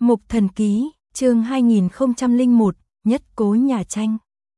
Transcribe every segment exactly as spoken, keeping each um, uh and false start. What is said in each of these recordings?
Mục Thần Ký, chương hai nghìn không trăm lẻ một, Nhất Cố Nhà Tranh.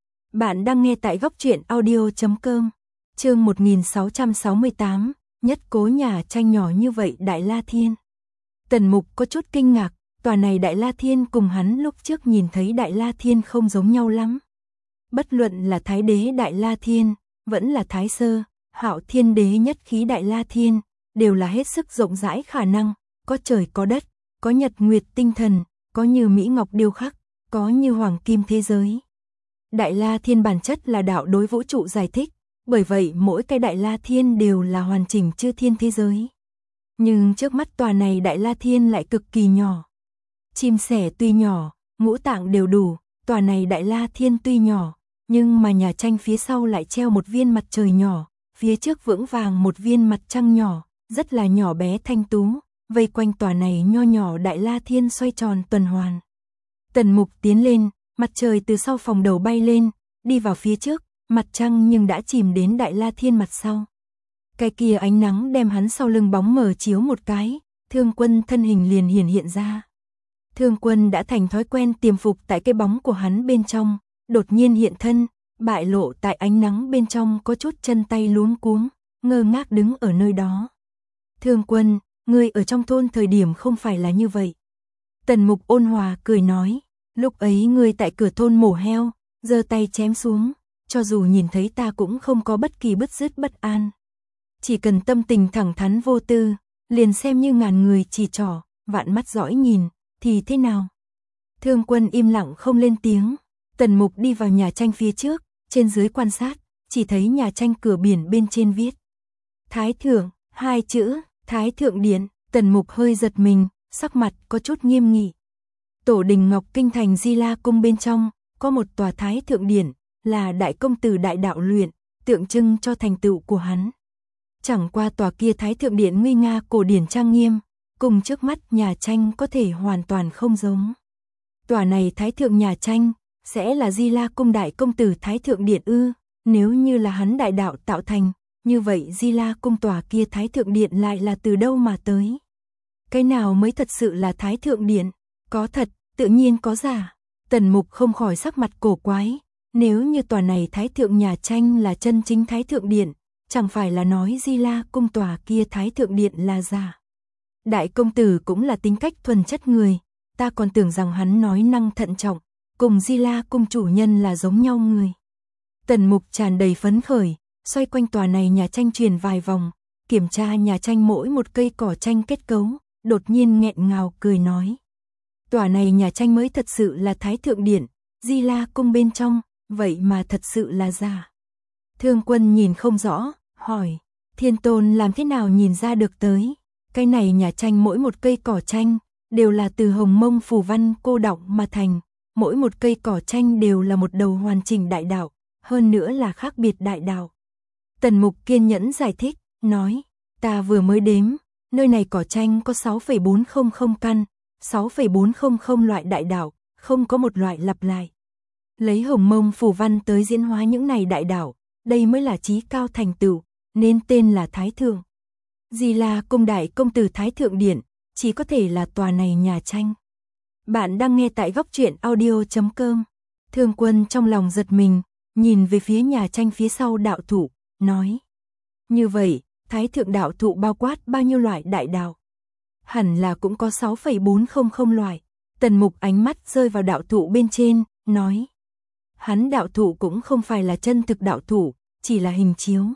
Bạn đang nghe tại góc truyện audio chấm com. Chương một nghìn sáu trăm sáu mươi tám, Nhất Cố Nhà Tranh nhỏ như vậy Đại La Thiên. Tần Mục có chút kinh ngạc, tòa này Đại La Thiên cùng hắn lúc trước nhìn thấy Đại La Thiên không giống nhau lắm. Bất luận là Thái Đế Đại La Thiên, vẫn là Thái Sơ, Hạo Thiên Đế Nhất Khí Đại La Thiên, đều là hết sức rộng rãi khả năng, có trời có đất, có nhật nguyệt tinh thần, có như mỹ ngọc điêu khắc, có như hoàng kim thế giới. Đại La Thiên bản chất là đạo đối vũ trụ giải thích, bởi vậy mỗi cái Đại La Thiên đều là hoàn chỉnh chư thiên thế giới. Nhưng trước mắt tòa này Đại La Thiên lại cực kỳ nhỏ. Chim sẻ tuy nhỏ, ngũ tạng đều đủ, tòa này Đại La Thiên tuy nhỏ, nhưng mà nhà tranh phía sau lại treo một viên mặt trời nhỏ, phía trước vững vàng một viên mặt trăng nhỏ, rất là nhỏ bé thanh tú, vây quanh tòa này nho nhỏ Đại La Thiên xoay tròn tuần hoàn. Tần Mục tiến lên, mặt trời từ sau phòng đầu bay lên, đi vào phía trước, mặt trăng nhưng đã chìm đến Đại La Thiên mặt sau. Cái kia ánh nắng đem hắn sau lưng bóng mờ chiếu một cái, Thương Quân thân hình liền hiển hiện ra. Thương Quân đã thành thói quen tiềm phục tại cái bóng của hắn bên trong, đột nhiên hiện thân, bại lộ tại ánh nắng bên trong có chút chân tay luống cuống, ngơ ngác đứng ở nơi đó. Thương Quân, ngươi ở trong thôn thời điểm không phải là như vậy. Tần Mục ôn hòa cười nói, lúc ấy ngươi tại cửa thôn mổ heo, giơ tay chém xuống, cho dù nhìn thấy ta cũng không có bất kỳ bứt rứt bất an. Chỉ cần tâm tình thẳng thắn vô tư, liền xem như ngàn người chỉ trỏ, vạn mắt dõi nhìn, thì thế nào? Thương Quân im lặng không lên tiếng. Tần Mục đi vào nhà tranh phía trước, trên dưới quan sát, chỉ thấy nhà tranh cửa biển bên trên viết Thái Thượng, hai chữ, Thái Thượng Điện. Tần Mục hơi giật mình, sắc mặt có chút nghiêm nghị. Tổ đình Ngọc Kinh thành Di La Cung bên trong, có một tòa Thái Thượng Điện, là đại công tử đại đạo luyện, tượng trưng cho thành tựu của hắn. Chẳng qua tòa kia Thái Thượng Điện nguy nga cổ điển trang nghiêm, cùng trước mắt nhà tranh có thể hoàn toàn không giống. Tòa này Thái Thượng nhà tranh, sẽ là Di La Cung đại công tử Thái Thượng Điện ư? Nếu như là hắn đại đạo tạo thành, như vậy Di La Cung tòa kia Thái Thượng Điện lại là từ đâu mà tới? Cái nào mới thật sự là Thái Thượng Điện? Có thật, tự nhiên có giả. Tần Mục không khỏi sắc mặt cổ quái. Nếu như tòa này Thái Thượng nhà tranh là chân chính Thái Thượng Điện, chẳng phải là nói Di La Cung tòa kia Thái Thượng Điện là giả. Đại công tử cũng là tính cách thuần chất người, ta còn tưởng rằng hắn nói năng thận trọng, cùng Di La Cung chủ nhân là giống nhau người. Tần Mục tràn đầy phấn khởi, xoay quanh tòa này nhà tranh truyền vài vòng, kiểm tra nhà tranh mỗi một cây cỏ tranh kết cấu, đột nhiên nghẹn ngào cười nói. Tòa này nhà tranh mới thật sự là Thái Thượng Điện, Di La Cung bên trong, vậy mà thật sự là giả. Thương Quân nhìn không rõ, hỏi, Thiên Tôn làm thế nào nhìn ra được tới? Cái này nhà tranh mỗi một cây cỏ tranh, đều là từ hồng mông phù văn cô đọng mà thành, mỗi một cây cỏ tranh đều là một đầu hoàn chỉnh đại đạo, hơn nữa là khác biệt đại đạo. Tần Mục kiên nhẫn giải thích, nói, ta vừa mới đếm, nơi này cỏ tranh có sáu phẩy bốn không không căn, sáu phẩy bốn không không loại đại đạo, không có một loại lặp lại. Lấy hồng mông phù văn tới diễn hóa những này đại đạo, đây mới là chí cao thành tựu, nên tên là Thái Thượng. Di La Cung đại công tử Thái Thượng Điện, chỉ có thể là tòa này nhà tranh. Bạn đang nghe tại góc truyện audio chấm com. Thương Quân trong lòng giật mình, nhìn về phía nhà tranh phía sau đạo thụ, nói. Như vậy, Thái Thượng đạo thụ bao quát bao nhiêu loại đại đạo? Hẳn là cũng có sáu phẩy bốn không không loại. Tần Mục ánh mắt rơi vào đạo thụ bên trên, nói. Hắn đạo thụ cũng không phải là chân thực đạo thụ, chỉ là hình chiếu.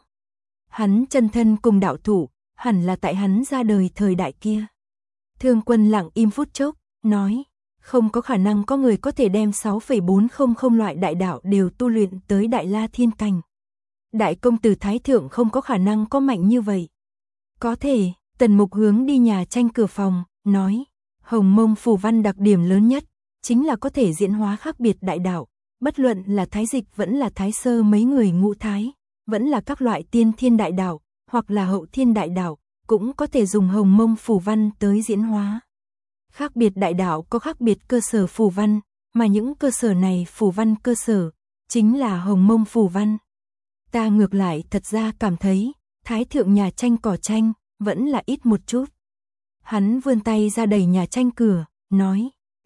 Hắn chân thân cùng đạo thụ, hẳn là tại hắn ra đời thời đại kia. Thương Quân lặng im phút chốc, nói. Không có khả năng có người có thể đem sáu phẩy bốn không không loại đại đạo đều tu luyện tới Đại La Thiên cảnh. Đại công tử Thái Thượng không có khả năng có mạnh như vậy. Có thể, Tần Mục hướng đi nhà tranh cửa phòng, nói, hồng mông phù văn đặc điểm lớn nhất, chính là có thể diễn hóa khác biệt đại đạo, bất luận là Thái Dịch vẫn là Thái Sơ mấy người ngũ thái, vẫn là các loại tiên thiên đại đạo, hoặc là hậu thiên đại đạo, cũng có thể dùng hồng mông phù văn tới diễn hóa. Khác biệt đại đạo có khác biệt cơ sở phù văn, mà những cơ sở này phù văn cơ sở, chính là hồng mông phù văn. Ta ngược lại thật ra cảm thấy, Thái Thượng nhà tranh cỏ tranh, vẫn là ít một chút. Hắn vươn tay ra đẩy nhà tranh cửa, nói,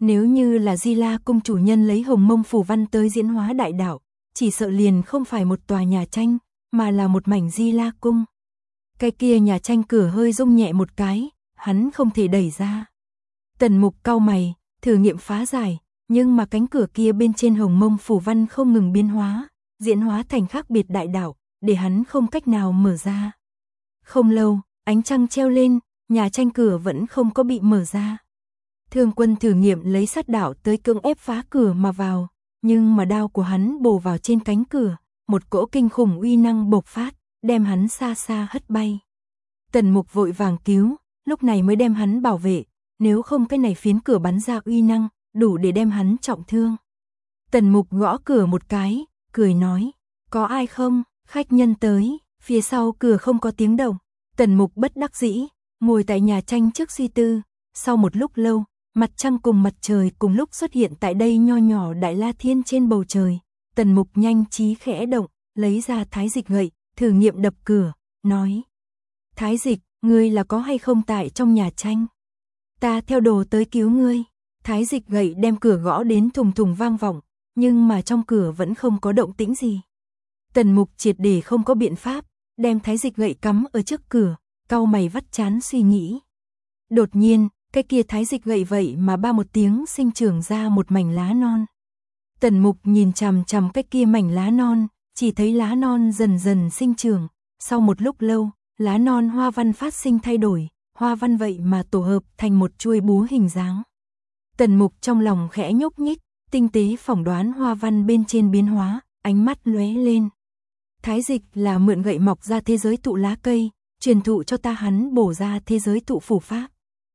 Nếu như là Di La cung chủ nhân lấy hồng mông phù văn tới diễn hóa đại đạo, chỉ sợ liền không phải một tòa nhà tranh, mà là một mảnh Di La cung. Cái kia nhà tranh cửa hơi rung nhẹ một cái, hắn không thể đẩy ra. Tần Mục cau mày, thử nghiệm phá giải, nhưng mà cánh cửa kia bên trên hồng mông phù văn không ngừng biến hóa, diễn hóa thành khác biệt đại đạo, để hắn không cách nào mở ra. Không lâu, ánh trăng treo lên, nhà tranh cửa vẫn không có bị mở ra. Thương Quân thử nghiệm lấy sát đạo tới cưỡng ép phá cửa mà vào, nhưng mà đao của hắn bổ vào trên cánh cửa, một cỗ kinh khủng uy năng bộc phát, đem hắn xa xa hất bay. Tần Mục vội vàng cứu, lúc này mới đem hắn bảo vệ, nếu không cái này phiến cửa bắn ra uy năng, đủ để đem hắn trọng thương. Tần Mục gõ cửa một cái, cười nói, có ai không, khách nhân tới, phía sau cửa không có tiếng động. Tần Mục bất đắc dĩ, ngồi tại nhà tranh trước suy tư, sau một lúc lâu, mặt trăng cùng mặt trời cùng lúc xuất hiện tại đây nho nhỏ Đại La Thiên trên bầu trời. Tần Mục nhanh trí khẽ động, lấy ra thái dịch gậy, thử nghiệm đập cửa, nói, thái dịch, ngươi là có hay không tại trong nhà tranh? Ta theo đồ tới cứu ngươi. Thái dịch gậy đem cửa gõ đến thùng thùng vang vọng, nhưng mà trong cửa vẫn không có động tĩnh gì. Tần Mục triệt để không có biện pháp, đem thái dịch gậy cắm ở trước cửa, cau mày vắt chán suy nghĩ. Đột nhiên, cái kia thái dịch gậy vậy mà ba một tiếng sinh trưởng ra một mảnh lá non. Tần Mục nhìn chằm chằm cái kia mảnh lá non, chỉ thấy lá non dần dần sinh trưởng, sau một lúc lâu, lá non hoa văn phát sinh thay đổi, hoa văn vậy mà tổ hợp thành một chuôi búa hình dáng. Tần Mục trong lòng khẽ nhúc nhích, tinh tế phỏng đoán hoa văn bên trên biến hóa, ánh mắt lóe lên. Thái dịch là mượn gậy mọc ra thế giới tụ lá cây, truyền thụ cho ta hắn bổ ra thế giới tụ phủ pháp.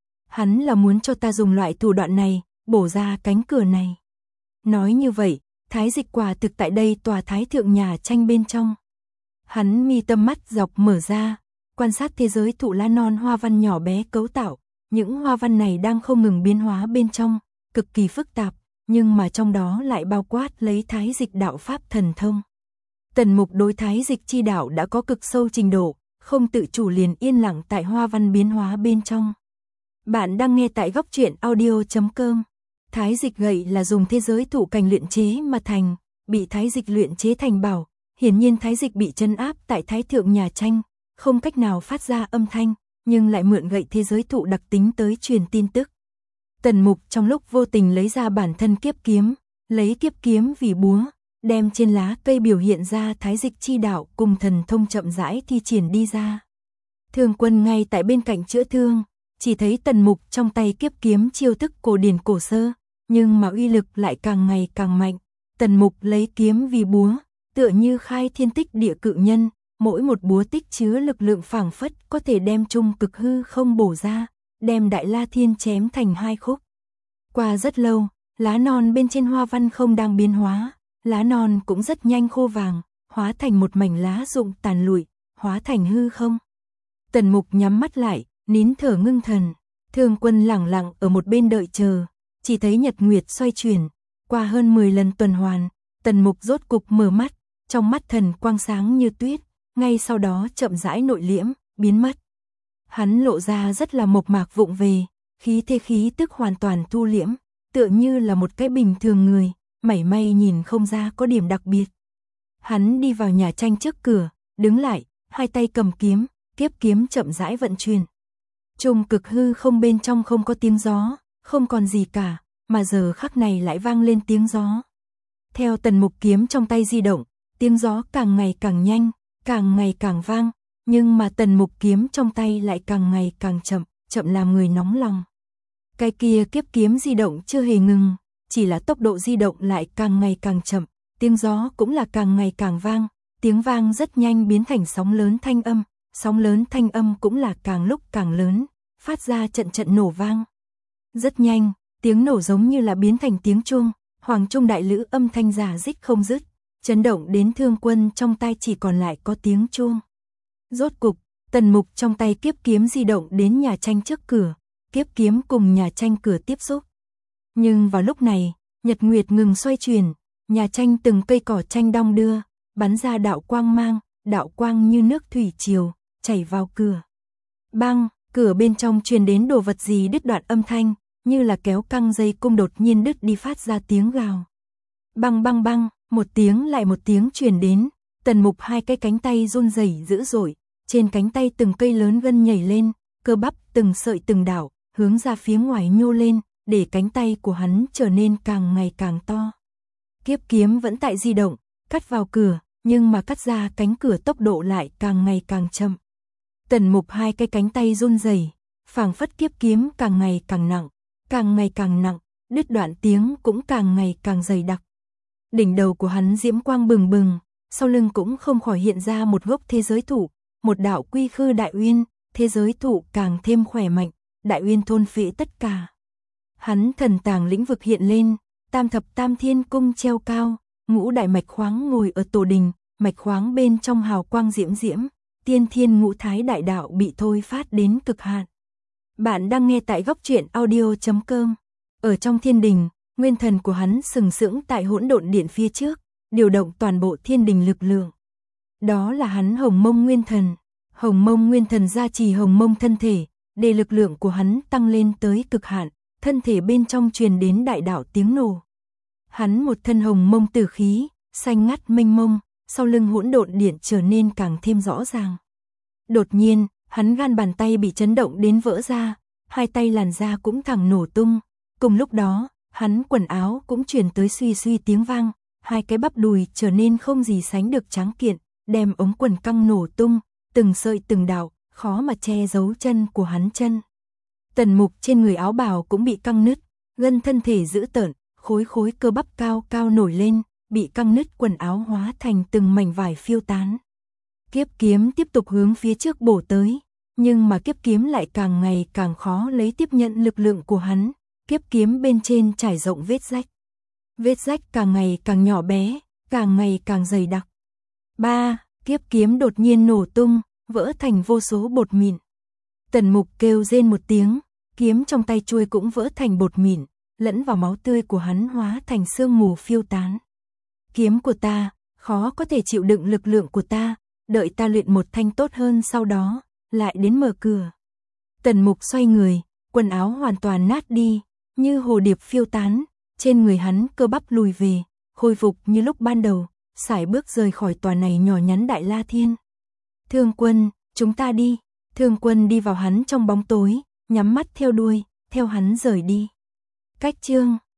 Hắn là muốn cho ta dùng loại thủ đoạn này, bổ ra cánh cửa này. Nói như vậy, thái dịch quả thực tại đây tòa thái thượng nhà tranh bên trong. Hắn mi tâm mắt dọc mở ra, quan sát thế giới thụ lá non hoa văn nhỏ bé cấu tạo. Những hoa văn này đang không ngừng biến hóa bên trong, cực kỳ phức tạp, nhưng mà trong đó lại bao quát lấy thái dịch đạo pháp thần thông. Tần Mục đối thái dịch chi đạo đã có cực sâu trình độ, không tự chủ liền yên lặng tại hoa văn biến hóa bên trong. Bạn đang nghe tại góc truyện audio chấm com. Thái dịch gậy là dùng thế giới thụ cành luyện chế mà thành, bị thái dịch luyện chế thành bảo. Hiển nhiên thái dịch bị trấn áp tại thái thượng nhà tranh, không cách nào phát ra âm thanh, nhưng lại mượn gậy thế giới thụ đặc tính tới truyền tin tức. Tần Mục trong lúc vô tình lấy ra bản thân kiếp kiếm, lấy kiếp kiếm vì búa, đem trên lá cây biểu hiện ra thái dịch chi đạo cùng thần thông chậm rãi thi triển đi ra. Thương Quân ngay tại bên cạnh chữa thương, chỉ thấy Tần Mục trong tay kiếp kiếm chiêu thức cổ điển cổ sơ, nhưng mà uy lực lại càng ngày càng mạnh. Tần Mục lấy kiếm vì búa, tựa như khai thiên tích địa cự nhân, mỗi một búa tích chứa lực lượng phảng phất có thể đem chung cực hư không bổ ra, đem Đại La Thiên chém thành hai khúc. Qua rất lâu, lá non bên trên hoa văn không đang biến hóa, lá non cũng rất nhanh khô vàng, hóa thành một mảnh lá rụng tàn lụi, hóa thành hư không. Tần Mục nhắm mắt lại, nín thở ngưng thần. Thương Quân lẳng lặng ở một bên đợi chờ, chỉ thấy nhật nguyệt xoay chuyển, qua hơn mười lần tuần hoàn, Tần Mục rốt cục mở mắt, trong mắt thần quang sáng như tuyết, ngay sau đó chậm rãi nội liễm, biến mất. Hắn lộ ra rất là mộc mạc vụng về, khí thế khí tức hoàn toàn thu liễm, tựa như là một cái bình thường người, mảy may nhìn không ra có điểm đặc biệt. Hắn đi vào nhà tranh trước cửa, đứng lại, hai tay cầm kiếm, kiếp kiếm chậm rãi vận chuyển. Trung cực hư không bên trong không có tiếng gió, không còn gì cả, mà giờ khắc này lại vang lên tiếng gió. Theo Tần Mục kiếm trong tay di động, tiếng gió càng ngày càng nhanh, càng ngày càng vang, nhưng mà Tần Mục kiếm trong tay lại càng ngày càng chậm, chậm làm người nóng lòng. Cái kia kiếp kiếm di động chưa hề ngừng, chỉ là tốc độ di động lại càng ngày càng chậm, tiếng gió cũng là càng ngày càng vang, tiếng vang rất nhanh biến thành sóng lớn thanh âm, sóng lớn thanh âm cũng là càng lúc càng lớn, phát ra trận trận nổ vang. Rất nhanh, tiếng nổ giống như là biến thành tiếng chuông, hoàng trung đại lữ âm thanh giả dích không dứt, chấn động đến Thương Quân trong tay chỉ còn lại có tiếng chuông. Rốt cục, Tần Mục trong tay kiếp kiếm di động đến nhà tranh trước cửa, kiếp kiếm cùng nhà tranh cửa tiếp xúc. Nhưng vào lúc này, nhật nguyệt ngừng xoay chuyển, nhà tranh từng cây cỏ tranh đong đưa, bắn ra đạo quang mang, đạo quang như nước thủy triều, chảy vào cửa. Bang, cửa bên trong truyền đến đồ vật gì đứt đoạn âm thanh, như là kéo căng dây cung đột nhiên đứt đi phát ra tiếng gào. Băng băng băng, một tiếng lại một tiếng truyền đến, Tần Mục hai cái cánh tay run rẩy dữ dội, trên cánh tay từng cây lớn gân nhảy lên, cơ bắp từng sợi từng đảo, hướng ra phía ngoài nhô lên, để cánh tay của hắn trở nên càng ngày càng to. Kiếp kiếm vẫn tại di động, cắt vào cửa, nhưng mà cắt ra cánh cửa tốc độ lại càng ngày càng chậm. Tần Mục hai cái cánh tay run rẩy, phảng phất kiếp kiếm càng ngày càng nặng, càng ngày càng nặng, đứt đoạn tiếng cũng càng ngày càng dày đặc. Đỉnh đầu của hắn diễm quang bừng bừng, sau lưng cũng không khỏi hiện ra một gốc thế giới thụ, một đạo quy khư đại uyên, thế giới thụ càng thêm khỏe mạnh, đại uyên thôn phệ tất cả. Hắn thần tàng lĩnh vực hiện lên, tam thập tam thiên cung treo cao, ngũ đại mạch khoáng ngồi ở tổ đình, mạch khoáng bên trong hào quang diễm diễm, tiên thiên ngũ thái đại đạo bị thôi phát đến cực hạn. Bạn đang nghe tại góc truyện audio chấm com. Ở trong thiên đình, nguyên thần của hắn sừng sững tại hỗn độn điện phía trước, điều động toàn bộ thiên đình lực lượng. Đó là hắn Hồng Mông Nguyên Thần. Hồng Mông Nguyên Thần gia trì Hồng Mông thân thể, để lực lượng của hắn tăng lên tới cực hạn, thân thể bên trong truyền đến đại đạo tiếng nổ. Hắn một thân Hồng Mông tử khí, xanh ngắt mênh mông, sau lưng hỗn độn điện trở nên càng thêm rõ ràng. Đột nhiên, hắn gan bàn tay bị chấn động đến vỡ ra, hai tay làn da cũng thẳng nổ tung. Cùng lúc đó, hắn quần áo cũng truyền tới suy suy tiếng vang, hai cái bắp đùi trở nên không gì sánh được tráng kiện, đem ống quần căng nổ tung, từng sợi từng đạo, khó mà che giấu chân của hắn chân. Tần Mục trên người áo bào cũng bị căng nứt, gân thân thể dữ tợn, khối khối cơ bắp cao cao nổi lên, bị căng nứt quần áo hóa thành từng mảnh vải phiêu tán. Kiếp kiếm tiếp tục hướng phía trước bổ tới, nhưng mà kiếp kiếm lại càng ngày càng khó lấy tiếp nhận lực lượng của hắn, kiếp kiếm bên trên trải rộng vết rách. Vết rách càng ngày càng nhỏ bé, càng ngày càng dày đặc. Ba, kiếp kiếm đột nhiên nổ tung, vỡ thành vô số bột mịn. Tần Mục kêu rên một tiếng, kiếm trong tay chuôi cũng vỡ thành bột mịn, lẫn vào máu tươi của hắn hóa thành sương mù phiêu tán. Kiếm của ta, khó có thể chịu đựng lực lượng của ta, đợi ta luyện một thanh tốt hơn sau đó, lại đến mở cửa. Tần Mục xoay người, quần áo hoàn toàn nát đi, như hồ điệp phiêu tán, trên người hắn cơ bắp lùi về, khôi phục như lúc ban đầu, sải bước rời khỏi tòa này nhỏ nhắn Đại La Thiên. Thương Quân, chúng ta đi. Thương Quân đi vào hắn trong bóng tối, nhắm mắt theo đuôi, theo hắn rời đi. Cách chương